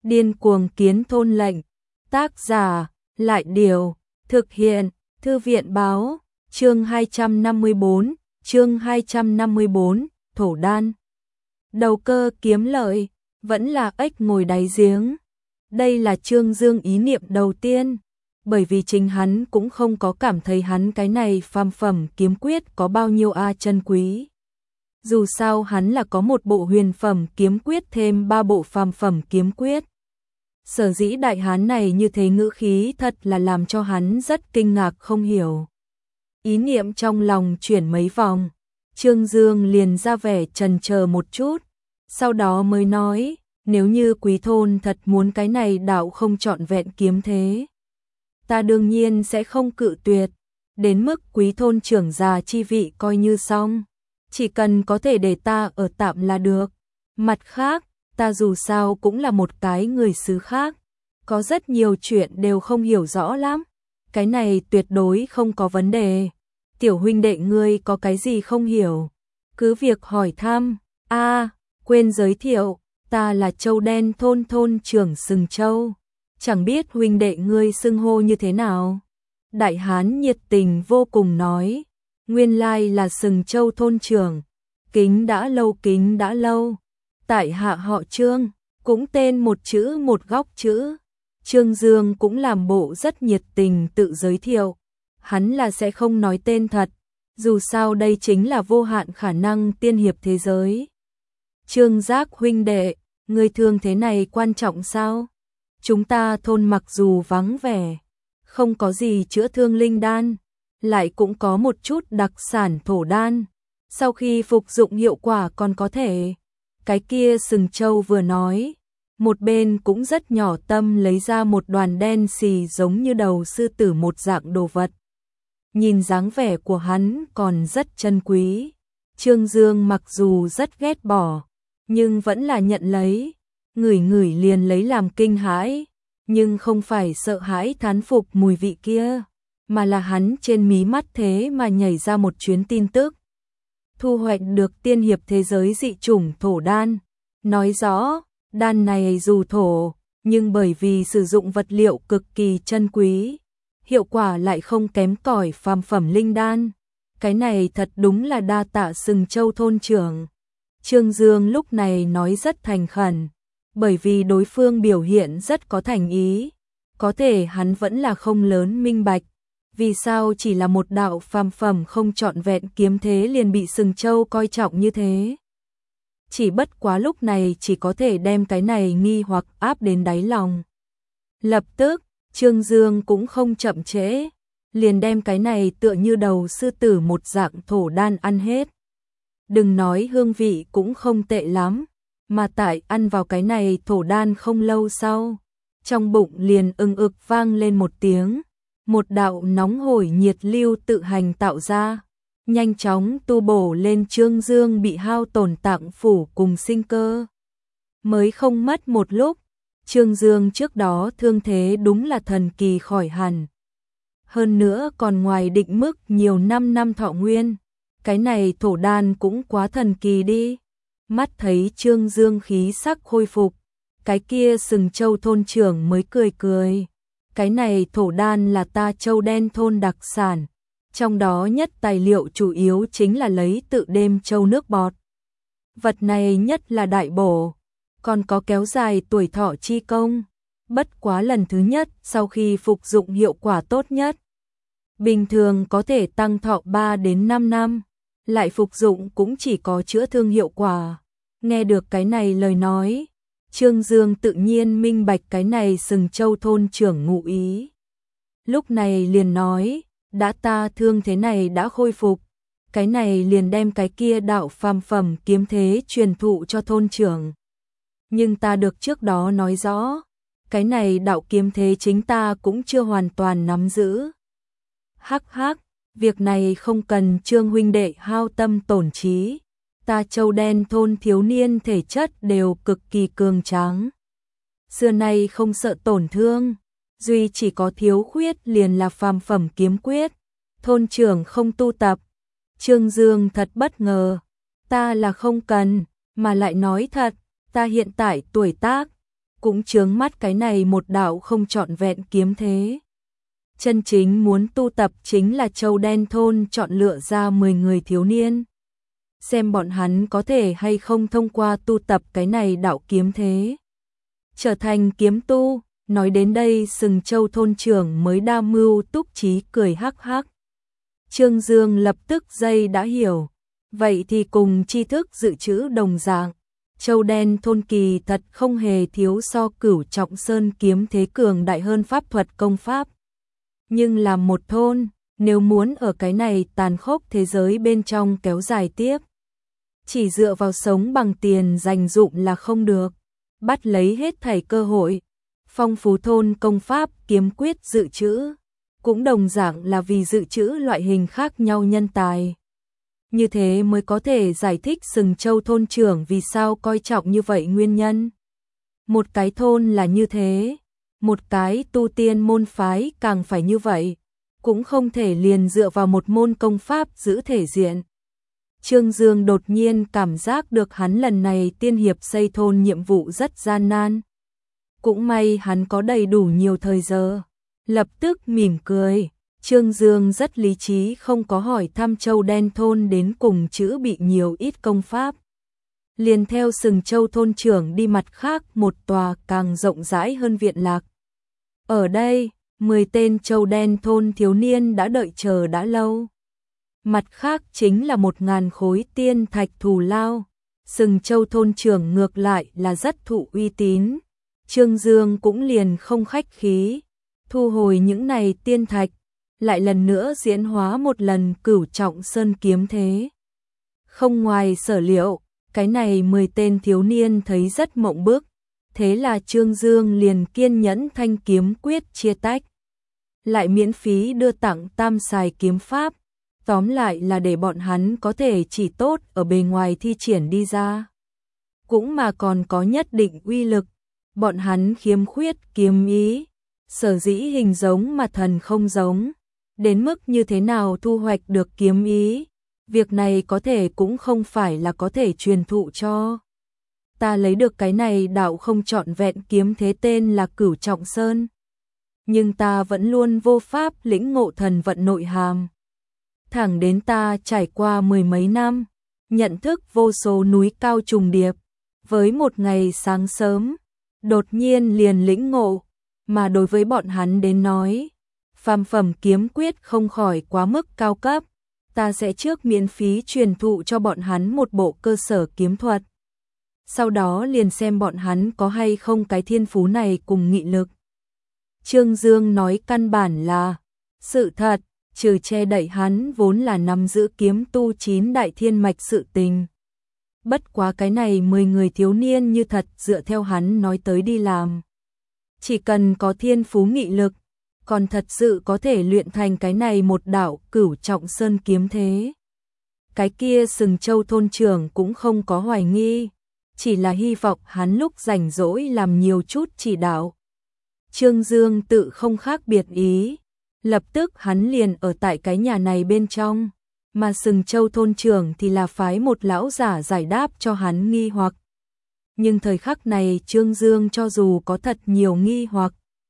Điên cuồng kiến thôn lệnh. Tác giả, Lại Điều, thực hiện, Thư viện báo, chương 254, thổ đan. Đầu cơ kiếm lợi, vẫn là ếch ngồi đáy giếng. Đây là Trương Dương ý niệm đầu tiên, bởi vì chính hắn cũng không có cảm thấy hắn cái này phàm phẩm kiếm quyết có bao nhiêu chân quý. Dù sao hắn là có một bộ huyền phẩm kiếm quyết thêm 3 bộ phàm phẩm kiếm quyết. Sở dĩ đại hán này như thế ngữ khí thật là làm cho hắn rất kinh ngạc không hiểu. Ý niệm trong lòng chuyển mấy vòng, Trương Dương liền ra vẻ chần chờ một chút, sau đó mới nói, nếu như quý thôn thật muốn cái này đạo không trọn vẹn kiếm thế, ta đương nhiên sẽ không cự tuyệt, đến mức quý thôn trưởng già chi vị coi như xong, chỉ cần có thể để ta ở tạm là được. Mặt khác, ta dù sao cũng là một cái người xứ khác, có rất nhiều chuyện đều không hiểu rõ lắm, cái này tuyệt đối không có vấn đề. Tiểu huynh đệ ngươi có cái gì không hiểu, cứ việc hỏi thăm. Quên giới thiệu, ta là Châu Đen thôn trưởng Sừng Châu, chẳng biết huynh đệ ngươi xưng hô như thế nào. Đại hán nhiệt tình vô cùng nói, nguyên lai là Sừng Châu thôn trưởng, kính đã lâu. Tại hạ họ Trương, cũng tên một chữ một góc chữ. Trương Dương cũng làm bộ rất nhiệt tình tự giới thiệu, hắn là sẽ không nói tên thật, dù sao đây chính là vô hạn khả năng tiên hiệp thế giới. Trương Giác huynh đệ, người thương thế này quan trọng sao? Chúng ta thôn mặc dù vắng vẻ, không có gì chữa thương linh đan, lại cũng có một chút đặc sản thổ đan, sau khi phục dụng hiệu quả còn có thể. Cái kia Sừng Châu vừa nói, một bên cũng rất nhỏ tâm lấy ra một đoàn đen xì giống như đầu sư tử một dạng đồ vật. Nhìn dáng vẻ của hắn còn rất chân quý. Trương Dương mặc dù rất ghét bỏ, nhưng vẫn là nhận lấy, ngửi liền lấy làm kinh hãi, nhưng không phải sợ hãi thán phục mùi vị kia, mà là hắn trên mí mắt thế mà nhảy ra một chuyến tin tức. Thu hoạch được tiên hiệp thế giới dị chủng thổ đan, nói rõ, đan này dù thổ, nhưng bởi vì sử dụng vật liệu cực kỳ chân quý, hiệu quả lại không kém cỏi phàm phẩm linh đan. Cái này thật đúng là đa tạ Sừng Châu thôn trưởng. Trương Dương lúc này nói rất thành khẩn, bởi vì đối phương biểu hiện rất có thành ý, có thể hắn vẫn là không lớn minh bạch. Vì sao chỉ là một đạo phàm phẩm không trọn vẹn kiếm thế liền bị Sừng Châu coi trọng như thế? Chỉ bất quá lúc này chỉ có thể đem cái này nghi hoặc áp đến đáy lòng. Lập tức, Trương Dương cũng không chậm trễ, liền đem cái này tựa như đầu sư tử một dạng thổ đan ăn hết. Đừng nói hương vị cũng không tệ lắm, mà tại ăn vào cái này thổ đan không lâu sau, trong bụng liền ực vang lên một tiếng. Một đạo nóng hổi nhiệt lưu tự hành tạo ra, nhanh chóng tu bổ lên Trương Dương bị hao tổn tạng phủ cùng sinh cơ. Mới không mất một lúc, Trương Dương trước đó thương thế đúng là thần kỳ khỏi hẳn. Hơn nữa còn ngoài định mức nhiều năm thọ nguyên, cái này thổ đan cũng quá thần kỳ đi. Mắt thấy Trương Dương khí sắc khôi phục, cái kia Sừng Châu thôn trưởng mới cười. Cái này thổ đan là ta Châu Đen thôn đặc sản, trong đó nhất tài liệu chủ yếu chính là lấy tự đêm châu nước bọt. Vật này nhất là đại bổ, còn có kéo dài tuổi thọ chi công, bất quá lần thứ nhất sau khi phục dụng hiệu quả tốt nhất. Bình thường có thể tăng thọ 3 đến 5 năm, lại phục dụng cũng chỉ có chữa thương hiệu quả. Nghe được cái này lời nói, Trương Dương tự nhiên minh bạch cái này Sừng Châu thôn trưởng ngụ ý. Lúc này liền nói, đã ta thương thế này đã khôi phục, cái này liền đem cái kia đạo phàm phẩm kiếm thế truyền thụ cho thôn trưởng. Nhưng ta được trước đó nói rõ, cái này đạo kiếm thế chính ta cũng chưa hoàn toàn nắm giữ. Hắc, việc này không cần Trương huynh đệ hao tâm tổn trí. Ta Châu Đen thôn thiếu niên thể chất đều cực kỳ cường tráng, xưa nay không sợ tổn thương, duy chỉ có thiếu khuyết liền là phàm phẩm kiếm quyết, thôn trưởng không tu tập. Trương Dương thật bất ngờ, ta là không cần, mà lại nói thật, ta hiện tại tuổi tác cũng chướng mắt cái này một đạo không trọn vẹn kiếm thế. Chân chính muốn tu tập chính là Châu Đen thôn chọn lựa ra 10 người thiếu niên. Xem bọn hắn có thể hay không thông qua tu tập cái này đạo kiếm thế trở thành kiếm tu. Nói đến đây Sừng Châu thôn trưởng mới đa mưu túc trí cười hắc hắc. Trương Dương lập tức dây đã hiểu. Vậy thì cùng tri thức dự trữ đồng dạng. Châu Đen thôn kỳ thật không hề thiếu so Cửu Trọng Sơn kiếm thế cường đại hơn pháp thuật công pháp. Nhưng là một thôn, nếu muốn ở cái này tàn khốc thế giới bên trong kéo dài tiếp, chỉ dựa vào sống bằng tiền dành dụm là không được. Bắt lấy hết thảy cơ hội, phong phú thôn công pháp kiếm quyết dự trữ, cũng đồng dạng là vì dự trữ loại hình khác nhau nhân tài. Như thế mới có thể giải thích Sừng Châu thôn trưởng vì sao coi trọng như vậy nguyên nhân. Một cái thôn là như thế, một cái tu tiên môn phái càng phải như vậy, cũng không thể liền dựa vào một môn công pháp giữ thể diện. Trương Dương đột nhiên cảm giác được hắn lần này tiên hiệp xây thôn nhiệm vụ rất gian nan. Cũng may hắn có đầy đủ nhiều thời giờ. Lập tức mỉm cười. Trương Dương rất lý trí không có hỏi thăm Châu Đen thôn đến cùng chữ bị nhiều ít công pháp. Liền theo Sừng Châu thôn trưởng đi mặt khác một tòa càng rộng rãi hơn viện lạc. Ở đây, 10 tên Châu Đen thôn thiếu niên đã đợi chờ đã lâu. Mặt khác chính là 1000 khối tiên thạch thù lao. Sừng Châu thôn trưởng ngược lại là rất thụ uy tín. Trương Dương cũng liền không khách khí, thu hồi những này tiên thạch, lại lần nữa diễn hóa một lần Cửu Trọng Sơn kiếm thế. Không ngoài sở liệu, cái này 10 tên thiếu niên thấy rất mộng bức, thế là Trương Dương liền kiên nhẫn thanh kiếm quyết chia tách. Lại miễn phí đưa tặng tam xài kiếm pháp, tóm lại là để bọn hắn có thể chỉ tốt ở bề ngoài thi triển đi ra. Cũng mà còn có nhất định uy lực, bọn hắn khiếm khuyết kiếm ý, sở dĩ hình giống mà thần không giống. Đến mức như thế nào thu hoạch được kiếm ý, việc này có thể cũng không phải là có thể truyền thụ cho. Ta lấy được cái này đạo không trọn vẹn kiếm thế tên là Cửu Trọng Sơn. Nhưng ta vẫn luôn vô pháp lĩnh ngộ thần vận nội hàm. Thẳng đến ta trải qua 10 mấy năm, nhận thức vô số núi cao trùng điệp, với một ngày sáng sớm, đột nhiên liền lĩnh ngộ, mà đối với bọn hắn đến nói, phàm phẩm kiếm quyết không khỏi quá mức cao cấp, ta sẽ trước miễn phí truyền thụ cho bọn hắn một bộ cơ sở kiếm thuật. Sau đó liền xem bọn hắn có hay không cái thiên phú này cùng nghị lực. Trương Dương nói căn bản là sự thật, trừ che đậy hắn vốn là nắm giữ kiếm tu 9 đại thiên mạch sự tình. Bất quá cái này 10 người thiếu niên như thật dựa theo hắn nói tới đi làm. Chỉ cần có thiên phú nghị lực, còn thật sự có thể luyện thành cái này một đạo Cửu Trọng Sơn kiếm thế. Cái kia Sừng Châu thôn trưởng cũng không có hoài nghi, chỉ là hy vọng hắn lúc rảnh rỗi làm nhiều chút chỉ đạo. Trương Dương tự không khác biệt ý, lập tức hắn liền ở tại cái nhà này bên trong, mà Sừng Châu thôn trưởng thì là phái một lão giả giải đáp cho hắn nghi hoặc. Nhưng thời khắc này Trương Dương cho dù có thật nhiều nghi hoặc,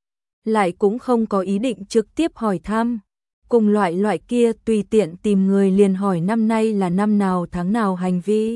lại cũng không có ý định trực tiếp hỏi thăm. Cùng loại kia tùy tiện tìm người liền hỏi năm nay là năm nào tháng nào hành vi,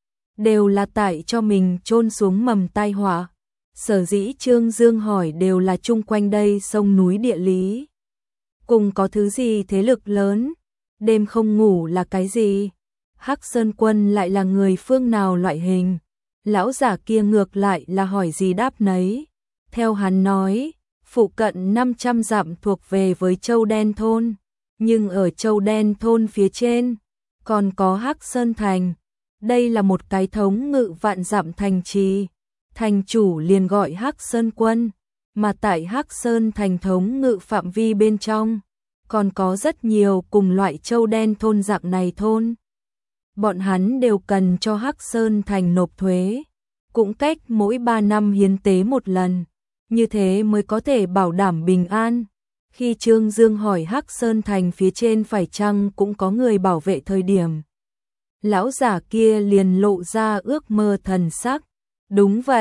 đều là tại cho mình chôn xuống mầm tai họa. Sở dĩ Trương Dương hỏi đều là chung quanh đây sông núi địa lý. Cùng có thứ gì thế lực lớn, đêm không ngủ là cái gì, Hắc Sơn Quân lại là người phương nào loại hình. Lão giả kia ngược lại là hỏi gì đáp nấy. Theo hắn nói, phụ cận 500 dặm thuộc về với Châu Đen thôn, nhưng ở Châu Đen thôn phía trên còn có Hắc Sơn thành. Đây là một cái thống ngự vạn dặm thành trì, thành chủ liền gọi Hắc Sơn Quân, mà tại Hắc Sơn thành thống ngự phạm vi bên trong còn có rất nhiều cùng loại Châu Đen thôn dạng này thôn. Bọn hắn đều cần cho Hắc Sơn thành nộp thuế, cũng cách mỗi 3 năm hiến tế một lần, như thế mới có thể bảo đảm bình an. Khi Trương Dương hỏi Hắc Sơn thành phía trên phải chăng cũng có người bảo vệ thời điểm, lão giả kia liền lộ ra ước mơ thần sắc. Đúng vậy,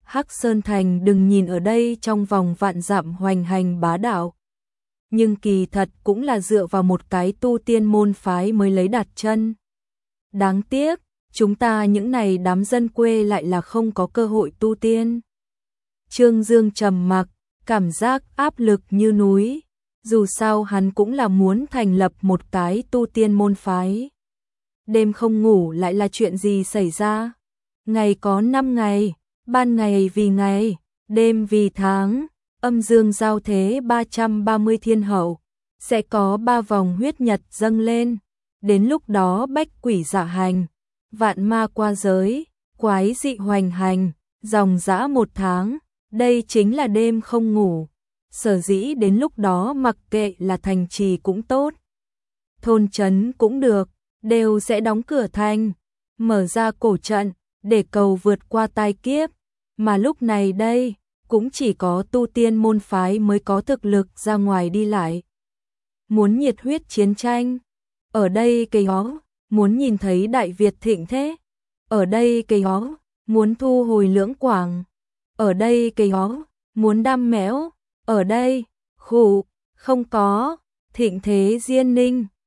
Hắc Sơn Thành đừng nhìn ở đây trong vòng vạn dặm hoành hành bá đạo, nhưng kỳ thật cũng là dựa vào một cái tu tiên môn phái mới lấy đặt chân. Đáng tiếc, chúng ta những này đám dân quê lại là không có cơ hội tu tiên. Trương Dương trầm mặc, cảm giác áp lực như núi, dù sao hắn cũng là muốn thành lập một cái tu tiên môn phái. Đêm không ngủ lại là chuyện gì xảy ra? Ngày có 5 ngày, ban ngày vì ngày, đêm vì tháng, âm dương giao thế 330 thiên hậu, sẽ có 3 vòng huyết nhật dâng lên, đến lúc đó bách quỷ dạ hành, vạn ma qua giới, quái dị hoành hành, dòng dã 1 tháng, đây chính là đêm không ngủ. Sở dĩ đến lúc đó mặc kệ là thành trì cũng tốt, thôn trấn cũng được, đều sẽ đóng cửa thành, mở ra cổ trận, để cầu vượt qua tai kiếp, mà lúc này đây, cũng chỉ có tu tiên môn phái mới có thực lực ra ngoài đi lại. Muốn nhiệt huyết chiến tranh, ở đây cây hó, muốn nhìn thấy Đại Việt thịnh thế, ở đây cây hó, muốn thu hồi Lưỡng Quảng, ở đây cây hó, muốn đam mẽo, ở đây, khủ, không có, thịnh thế Diên Ninh,